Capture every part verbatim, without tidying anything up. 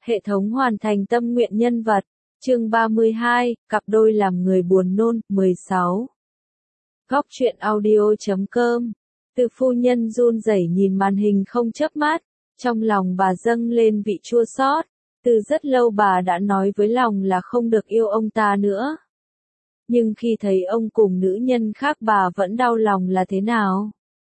Hệ thống hoàn thành tâm nguyện nhân vật. Chương ba mươi hai, cặp đôi làm người buồn nôn, mười sáu. Góc truyện audio chấm com. Từ phu nhân run rẩy nhìn màn hình không chớp mắt, trong lòng bà dâng lên vị chua xót. Từ rất lâu bà đã nói với lòng là không được yêu ông ta nữa. Nhưng khi thấy ông cùng nữ nhân khác bà vẫn đau lòng là thế nào?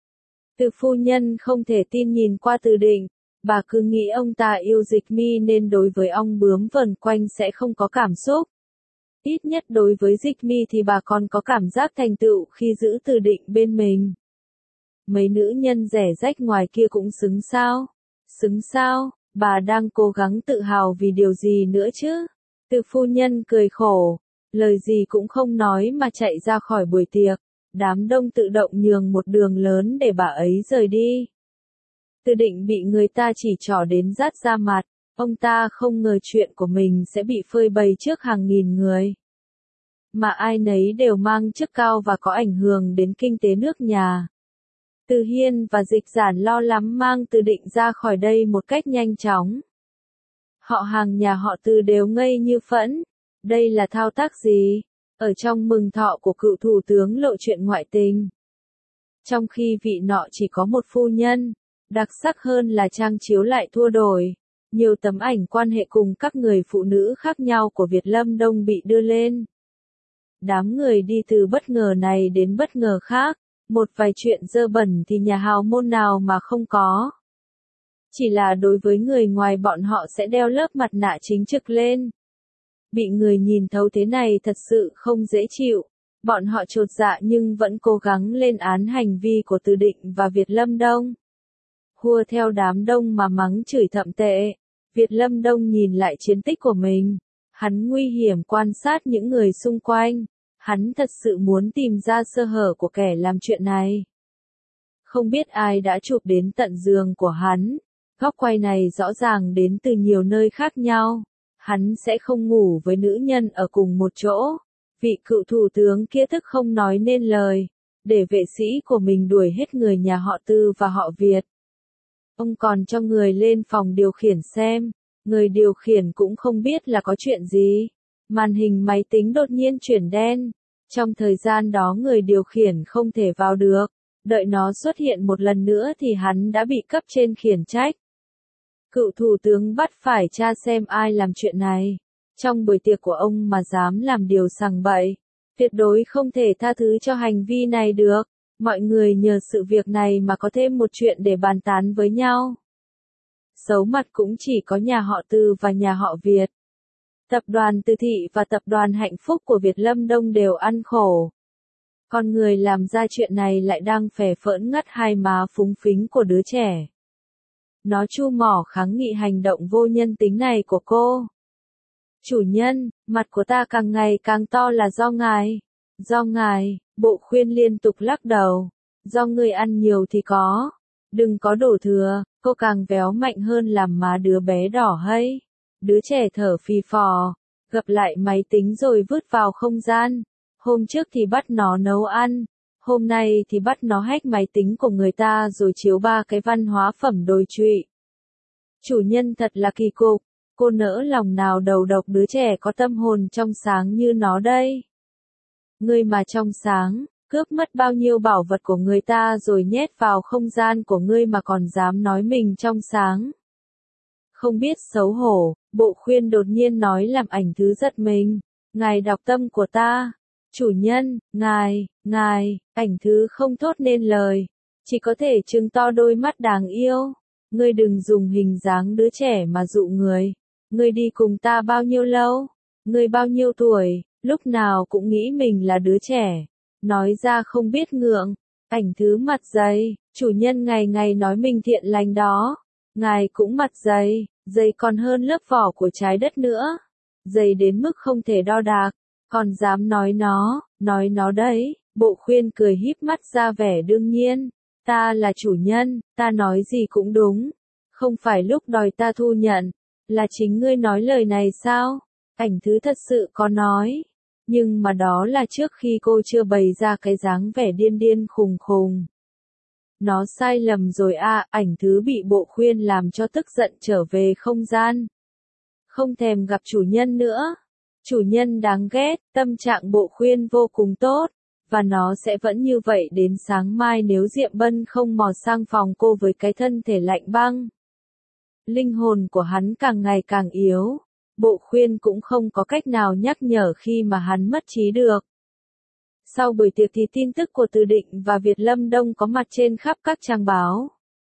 Từ phu nhân không thể tin nhìn qua Từ Định, bà cứ nghĩ ông ta yêu Dịch Mi nên đối với ong bướm vần quanh sẽ không có cảm xúc. Ít nhất đối với Dịch Mi thì bà còn có cảm giác thành tựu khi giữ Từ Định bên mình. Mấy nữ nhân rẻ rách ngoài kia cũng xứng sao? Xứng sao? Bà đang cố gắng tự hào vì điều gì nữa chứ? Từ phu nhân cười khổ, lời gì cũng không nói mà chạy ra khỏi buổi tiệc. Đám đông tự động nhường một đường lớn để bà ấy rời đi. Từ Định bị người ta chỉ trỏ đến rát ra mặt, ông ta không ngờ chuyện của mình sẽ bị phơi bày trước hàng nghìn người. Mà ai nấy đều mang chức cao và có ảnh hưởng đến kinh tế nước nhà. Từ Hiên và Dịch Giản lo lắm mang Từ Định ra khỏi đây một cách nhanh chóng. Họ hàng nhà họ Từ đều ngây như phẫn. Đây là thao tác gì? Ở trong mừng thọ của cựu thủ tướng lộ chuyện ngoại tình. Trong khi vị nọ chỉ có một phu nhân, đặc sắc hơn là trang chiếu lại thua đổi. Nhiều tấm ảnh quan hệ cùng các người phụ nữ khác nhau của Việt Lâm Đông bị đưa lên. Đám người đi từ bất ngờ này đến bất ngờ khác, một vài chuyện dơ bẩn thì nhà hào môn nào mà không có. Chỉ là đối với người ngoài bọn họ sẽ đeo lớp mặt nạ chính trực lên. Bị người nhìn thấu thế này thật sự không dễ chịu. Bọn họ chột dạ nhưng vẫn cố gắng lên án hành vi của Từ Định và Việt Lâm Đông. Hùa theo đám đông mà mắng chửi thậm tệ. Việt Lâm Đông nhìn lại chiến tích của mình. Hắn nguy hiểm quan sát những người xung quanh. Hắn thật sự muốn tìm ra sơ hở của kẻ làm chuyện này. Không biết ai đã chụp đến tận giường của hắn. Góc quay này rõ ràng đến từ nhiều nơi khác nhau. Hắn sẽ không ngủ với nữ nhân ở cùng một chỗ. Vị cựu thủ tướng kia tức không nói nên lời. Để vệ sĩ của mình đuổi hết người nhà họ Tư và họ Việt. Ông còn cho người lên phòng điều khiển xem. Người điều khiển cũng không biết là có chuyện gì. Màn hình máy tính đột nhiên chuyển đen. Trong thời gian đó người điều khiển không thể vào được. Đợi nó xuất hiện một lần nữa thì hắn đã bị cấp trên khiển trách. Cựu thủ tướng bắt phải tra xem ai làm chuyện này. Trong buổi tiệc của ông mà dám làm điều sằng bậy. Tuyệt đối không thể tha thứ cho hành vi này được. Mọi người nhờ sự việc này mà có thêm một chuyện để bàn tán với nhau. Xấu mặt cũng chỉ có nhà họ Từ và nhà họ Việt. Tập đoàn Từ Thị và tập đoàn Hạnh Phúc của Việt Lâm Đông đều ăn khổ. Con người làm ra chuyện này lại đang phè phỡn ngắt hai má phúng phính của đứa trẻ. Nó chu mỏ kháng nghị hành động vô nhân tính này của cô. Chủ nhân, mặt của ta càng ngày càng to là do ngài. Do ngài, Bộ Khuyên liên tục lắc đầu. Do người ăn nhiều thì có. Đừng có đổ thừa, cô càng véo mạnh hơn làm má đứa bé đỏ hay. Đứa trẻ thở phì phò, gập lại máy tính rồi vứt vào không gian. Hôm trước thì bắt nó nấu ăn. Hôm nay thì bắt nó hack máy tính của người ta rồi chiếu ba cái văn hóa phẩm đồi trụy. Chủ nhân thật là kỳ cục, cô nỡ lòng nào đầu độc đứa trẻ có tâm hồn trong sáng như nó đây. Ngươi mà trong sáng, cướp mất bao nhiêu bảo vật của người ta rồi nhét vào không gian của ngươi mà còn dám nói mình trong sáng. Không biết xấu hổ, Bộ Khuyên đột nhiên nói làm ảnh thứ giật mình. Ngài đọc tâm của ta. Chủ nhân, ngài, ngài, ảnh thứ không thốt nên lời. Chỉ có thể trừng to đôi mắt đáng yêu. Ngươi đừng dùng hình dáng đứa trẻ mà dụ người. Ngươi đi cùng ta bao nhiêu lâu? Ngươi bao nhiêu tuổi? Lúc nào cũng nghĩ mình là đứa trẻ. Nói ra không biết ngượng. Ảnh thứ mặt dày. Chủ nhân ngày ngày nói mình thiện lành đó. Ngài cũng mặt dày. Dày còn hơn lớp vỏ của trái đất nữa. Dày đến mức không thể đo đạc. Còn dám nói nó, nói nó đấy. Bộ Khuyên cười híp mắt ra vẻ đương nhiên. Ta là chủ nhân, ta nói gì cũng đúng. Không phải lúc đòi ta thu nhận. Là chính ngươi nói lời này sao? Ảnh thứ thật sự có nói. Nhưng mà đó là trước khi cô chưa bày ra cái dáng vẻ điên điên khùng khùng. Nó sai lầm rồi à, ảnh thứ bị Bộ Khuyên làm cho tức giận trở về không gian. không thèm gặp chủ nhân nữa. Chủ nhân đáng ghét, tâm trạng Bộ Khuyên vô cùng tốt, và nó sẽ vẫn như vậy đến sáng mai nếu Diệm Bân không mò sang phòng cô với cái thân thể lạnh băng. Linh hồn của hắn càng ngày càng yếu, Bộ Khuyên cũng không có cách nào nhắc nhở khi mà hắn mất trí được. Sau buổi tiệc thì tin tức của Từ Định và Việt Lâm Đông có mặt trên khắp các trang báo.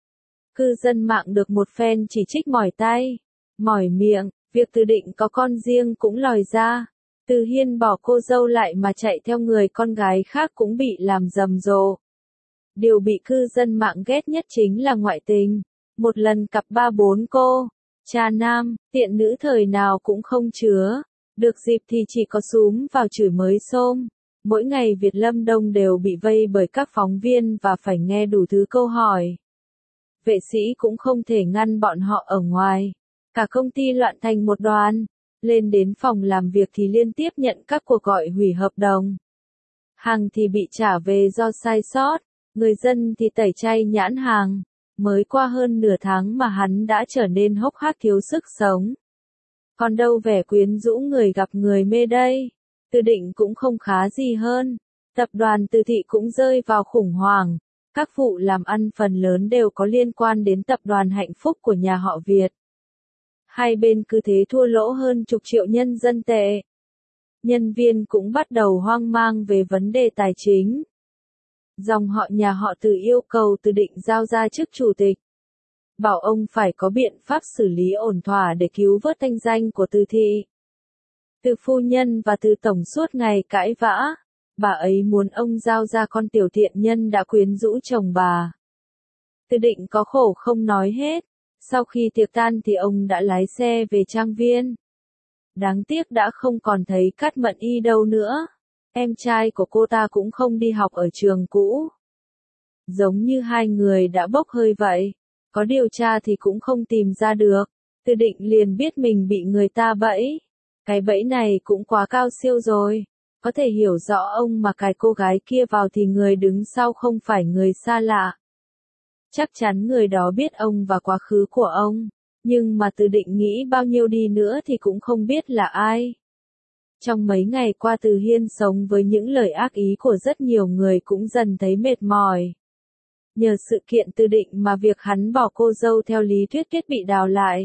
Cư dân mạng được một phen chỉ trích mỏi tay, mỏi miệng, việc Từ Định có con riêng cũng lòi ra. Từ Hiên bỏ cô dâu lại mà chạy theo người con gái khác cũng bị làm rầm rộ. Điều bị cư dân mạng ghét nhất chính là ngoại tình. Một lần cặp ba bốn cô, cha nam, tiện nữ thời nào cũng không chứa. Được dịp thì chỉ có xúm vào chửi mới xôm. Mỗi ngày Việt Lâm Đông đều bị vây bởi các phóng viên và phải nghe đủ thứ câu hỏi. Vệ sĩ cũng không thể ngăn bọn họ ở ngoài. Cả công ty loạn thành một đoàn. Lên đến phòng làm việc thì liên tiếp nhận các cuộc gọi hủy hợp đồng. Hàng thì bị trả về do sai sót, người dân thì tẩy chay nhãn hàng. Mới qua hơn nửa tháng mà hắn đã trở nên hốc hác thiếu sức sống. Còn đâu vẻ quyến rũ người gặp người mê đây. Từ Định cũng không khá gì hơn. Tập đoàn Từ Thị cũng rơi vào khủng hoảng. Các vụ làm ăn phần lớn đều có liên quan đến tập đoàn Hạnh Phúc của nhà họ Việt. Hai bên cứ thế thua lỗ hơn chục triệu nhân dân tệ. Nhân viên cũng bắt đầu hoang mang về vấn đề tài chính. Dòng họ nhà họ Từ yêu cầu Từ Định giao ra chức chủ tịch. Bảo ông phải có biện pháp xử lý ổn thỏa để cứu vớt thanh danh của Từ Thị. Từ phu nhân và Từ tổng suốt ngày cãi vã. Bà ấy muốn ông giao ra con tiểu thiện nhân đã quyến rũ chồng bà. Từ Định có khổ không nói hết. Sau khi tiệc tan thì ông đã lái xe về trang viên. Đáng tiếc đã không còn thấy Cát Mận Y đâu nữa. Em trai của cô ta cũng không đi học ở trường cũ. Giống như hai người đã bốc hơi vậy. Có điều tra thì cũng không tìm ra được. Từ Định liền biết mình bị người ta bẫy. Cái bẫy này cũng quá cao siêu rồi. Có thể hiểu rõ ông mà cài cô gái kia vào thì người đứng sau không phải người xa lạ. Chắc chắn người đó biết ông và quá khứ của ông. Nhưng mà Từ Định nghĩ bao nhiêu đi nữa thì cũng không biết là ai. Trong mấy ngày qua Từ Hiên sống với những lời ác ý của rất nhiều người cũng dần thấy mệt mỏi. Nhờ sự kiện Từ Định mà việc hắn bỏ cô dâu theo lý thuyết thuyết bị đào lại.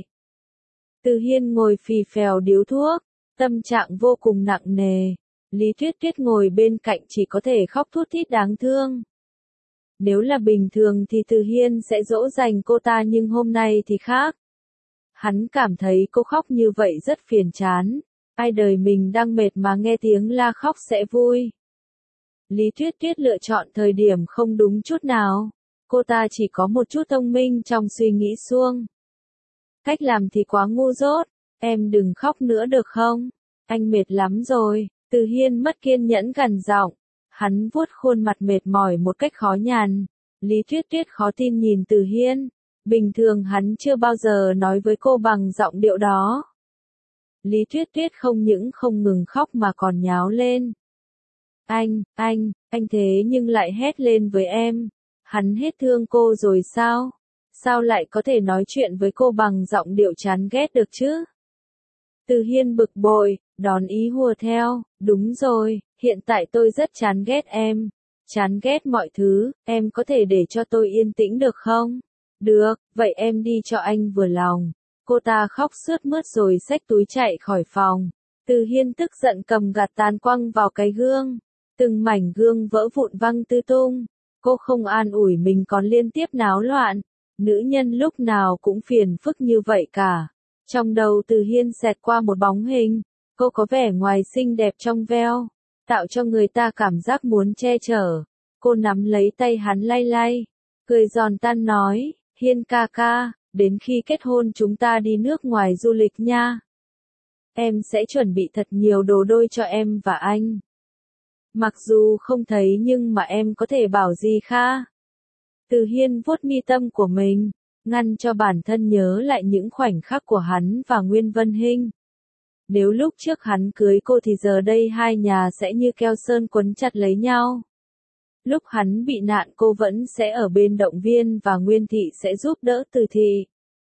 Từ Hiên ngồi phì phèo điếu thuốc, tâm trạng vô cùng nặng nề. Lý Thuyết Tuyết ngồi bên cạnh chỉ có thể khóc thút thít đáng thương. Nếu là bình thường thì Từ Hiên sẽ dỗ dành cô ta nhưng hôm nay thì khác. Hắn cảm thấy cô khóc như vậy rất phiền chán. Ai đời mình đang mệt mà nghe tiếng la khóc sẽ vui. Lý Thuyết Tuyết lựa chọn thời điểm không đúng chút nào. Cô ta chỉ có một chút thông minh trong suy nghĩ suông. Cách làm thì quá ngu dốt. Em đừng khóc nữa được không? Anh mệt lắm rồi. Từ Hiên mất kiên nhẫn gằn giọng. Hắn vuốt khuôn mặt mệt mỏi một cách khó nhằn. Lý Thuyết Tuyết khó tin nhìn Từ Hiên. Bình thường hắn chưa bao giờ nói với cô bằng giọng điệu đó. Lý Thuyết Tuyết không những không ngừng khóc mà còn nháo lên. Anh, anh, anh thế nhưng lại hét lên với em. Hắn hết thương cô rồi sao? Sao lại có thể nói chuyện với cô bằng giọng điệu chán ghét được chứ? Từ Hiên bực bội, đón ý hùa theo. Đúng rồi, hiện tại tôi rất chán ghét em. Chán ghét mọi thứ, em có thể để cho tôi yên tĩnh được không? Được, vậy em đi cho anh vừa lòng. Cô ta khóc sướt mướt rồi xách túi chạy khỏi phòng. Từ Hiên tức giận cầm gạt tàn quăng vào cái gương. Từng mảnh gương vỡ vụn văng tứ tung. Cô không an ủi mình còn liên tiếp náo loạn. Nữ nhân lúc nào cũng phiền phức như vậy cả. Trong đầu Từ Hiên xẹt qua một bóng hình. Cô có vẻ ngoài xinh đẹp trong veo. Tạo cho người ta cảm giác muốn che chở. Cô nắm lấy tay hắn lay lay. Cười giòn tan nói, Hiên ca ca, đến khi kết hôn chúng ta đi nước ngoài du lịch nha. Em sẽ chuẩn bị thật nhiều đồ đôi cho em và anh. Mặc dù không thấy nhưng mà em có thể bảo gì kha. Từ Hiên vuốt mi tâm của mình, ngăn cho bản thân nhớ lại những khoảnh khắc của hắn và Nguyên Vân Hinh. Nếu lúc trước hắn cưới cô thì giờ đây hai nhà sẽ như keo sơn quấn chặt lấy nhau. Lúc hắn bị nạn cô vẫn sẽ ở bên động viên và Nguyên Thị sẽ giúp đỡ Từ Thị.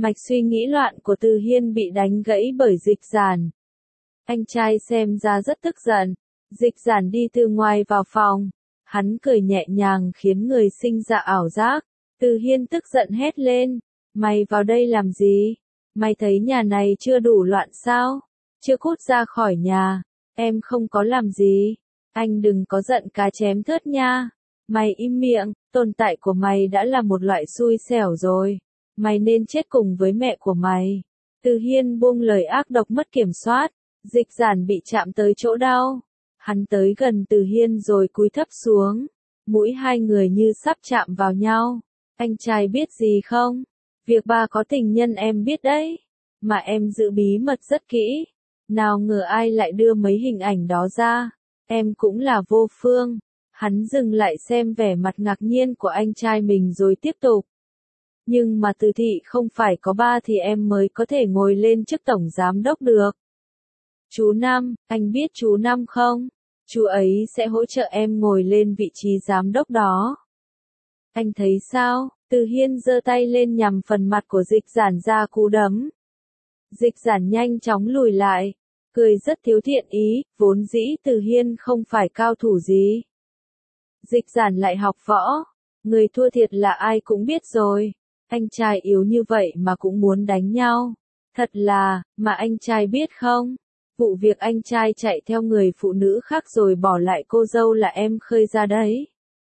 Mạch suy nghĩ loạn của Từ Hiên bị đánh gãy bởi Dịch Giản. Anh trai xem ra rất tức giận. Dịch Giản đi từ ngoài vào phòng. Hắn cười nhẹ nhàng khiến người sinh ra ảo giác. Từ Hiên tức giận hét lên. Mày vào đây làm gì? Mày thấy nhà này chưa đủ loạn sao? Chưa cút ra khỏi nhà. Em không có làm gì. Anh đừng có giận cá chém thớt nha. Mày im miệng, tồn tại của mày đã là một loại xui xẻo rồi. Mày nên chết cùng với mẹ của mày. Từ Hiên buông lời ác độc mất kiểm soát. Dịch Giản bị chạm tới chỗ đau. Hắn tới gần Từ Hiên rồi cúi thấp xuống. Mũi hai người như sắp chạm vào nhau. Anh trai biết gì không? Việc ba có tình nhân em biết đấy. Mà em giữ bí mật rất kỹ. Nào ngờ ai lại đưa mấy hình ảnh đó ra. Em cũng là vô phương. Hắn dừng lại xem vẻ mặt ngạc nhiên của anh trai mình rồi tiếp tục. Nhưng mà Từ thị không phải có ba thì em mới có thể ngồi lên chức tổng giám đốc được. Chú Năm, anh biết chú Năm không? Chú ấy sẽ hỗ trợ em ngồi lên vị trí giám đốc đó. Anh thấy sao? Từ Hiên giơ tay lên nhằm phần mặt của Dịch Giản ra cú đấm. Dịch Giản nhanh chóng lùi lại, cười rất thiếu thiện ý, vốn dĩ Từ Hiên không phải cao thủ gì. Dịch Giản lại học võ, người thua thiệt là ai cũng biết rồi. Anh trai yếu như vậy mà cũng muốn đánh nhau. Thật là, mà anh trai biết không? Vụ việc anh trai chạy theo người phụ nữ khác rồi bỏ lại cô dâu là em khơi ra đấy.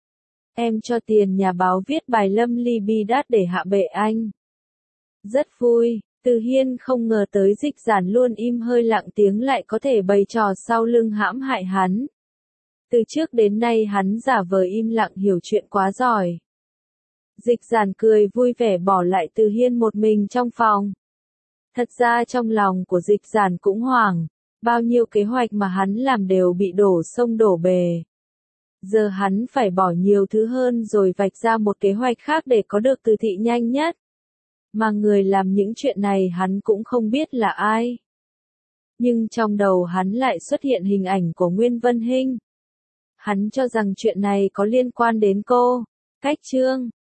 Em cho tiền nhà báo viết bài lâm ly bi đát để hạ bệ anh. Rất vui, Từ Hiên không ngờ tới Dịch Giản luôn im hơi lặng tiếng lại có thể bày trò sau lưng hãm hại hắn. Từ trước đến nay hắn giả vờ im lặng hiểu chuyện quá giỏi. Dịch Giản cười vui vẻ bỏ lại Từ Hiên một mình trong phòng. Thật ra trong lòng của Dịch Giản cũng hoảng, bao nhiêu kế hoạch mà hắn làm đều bị đổ sông đổ bề. Giờ hắn phải bỏ nhiều thứ hơn rồi vạch ra một kế hoạch khác để có được Từ thị nhanh nhất. Mà người làm những chuyện này hắn cũng không biết là ai. Nhưng trong đầu hắn lại xuất hiện hình ảnh của Nguyên Vân Hinh. Hắn cho rằng chuyện này có liên quan đến cô. Cách Trương,